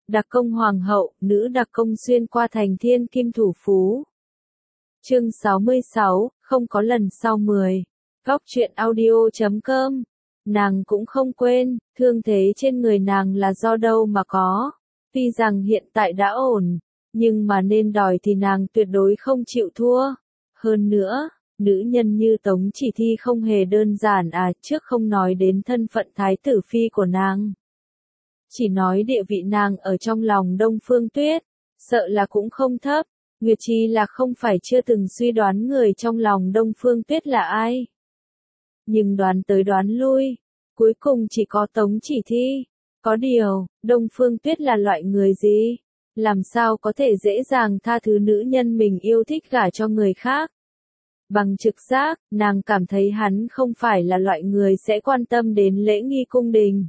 Đặc công hoàng hậu, nữ đặc công xuyên qua thành thiên kim thủ phú. Chương 66, không có lần sau 10. Góc truyện audio.com. Nàng cũng không quên, thương thế trên người nàng là do đâu mà có. Tuy rằng hiện tại đã ổn, nhưng mà nên đòi thì nàng tuyệt đối không chịu thua. Hơn nữa, nữ nhân như Tống Chỉ Thi không hề đơn giản trước không nói đến thân phận thái tử phi của nàng. Chỉ nói địa vị nàng ở trong lòng Đông Phương Tuyết, sợ là cũng không thấp. Nguyệt Chi là không phải chưa từng suy đoán người trong lòng Đông Phương Tuyết là ai. Nhưng đoán tới đoán lui, cuối cùng chỉ có Tống Chỉ Thi. Có điều, Đông Phương Tuyết là loại người gì? Làm sao có thể dễ dàng tha thứ nữ nhân mình yêu thích gả cho người khác? Bằng trực giác, nàng cảm thấy hắn không phải là loại người sẽ quan tâm đến lễ nghi cung đình.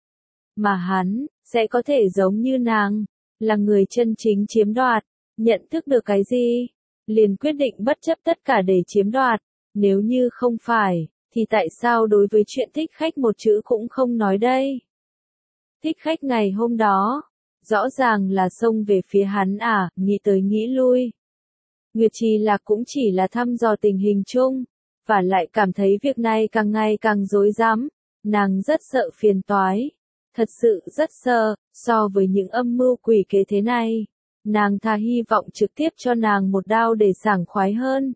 Mà hắn, sẽ có thể giống như nàng, là người chân chính chiếm đoạt, nhận thức được cái gì, liền quyết định bất chấp tất cả để chiếm đoạt. Nếu như không phải, thì tại sao đối với chuyện thích khách một chữ cũng không nói đây? Thích khách ngày hôm đó, rõ ràng là xông về phía hắn nghĩ tới nghĩ lui. Nguyệt Trì Lạc cũng chỉ là thăm dò tình hình chung, và lại cảm thấy việc này càng ngày càng rối rắm, nàng rất sợ phiền toái. Thật sự rất sợ, so với những âm mưu quỷ kế thế này, nàng thà hy vọng trực tiếp cho nàng một đao để sảng khoái hơn.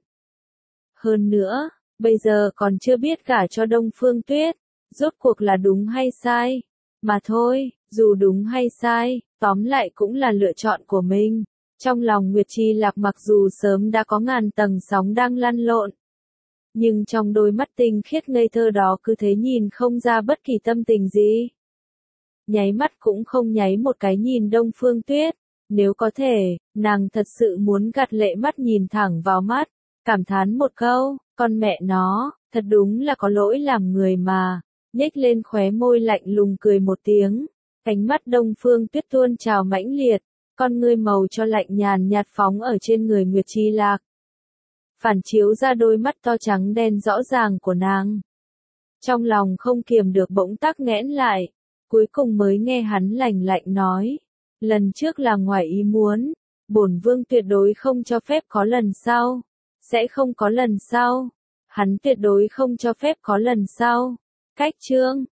Hơn nữa, bây giờ còn chưa biết gả cho Đông Phương Tuyết, rốt cuộc là đúng hay sai. Mà thôi, dù đúng hay sai, tóm lại cũng là lựa chọn của mình. Trong lòng Nguyệt Chi Lạc mặc dù sớm đã có ngàn tầng sóng đang lăn lộn, nhưng trong đôi mắt tinh khiết ngây thơ đó cứ thế nhìn không ra bất kỳ tâm tình gì. Nháy mắt cũng không nháy một cái nhìn Đông Phương Tuyết, nếu có thể, nàng thật sự muốn gạt lệ mắt nhìn thẳng vào mắt, cảm thán một câu, con mẹ nó, thật đúng là có lỗi làm người mà, nhếch lên khóe môi lạnh lùng cười một tiếng, ánh mắt Đông Phương Tuyết tuôn trào mãnh liệt, con ngươi màu cho lạnh nhàn nhạt phóng ở trên người Nguyệt Chi Lạc, phản chiếu ra đôi mắt to trắng đen rõ ràng của nàng. Trong lòng không kiềm được bỗng tắc nghẽn lại. Cuối cùng mới nghe hắn lạnh lạnh nói, lần trước là ngoài ý muốn, bổn vương tuyệt đối không cho phép có lần sau, sẽ không có lần sau, hắn tuyệt đối không cho phép có lần sau. Cách chương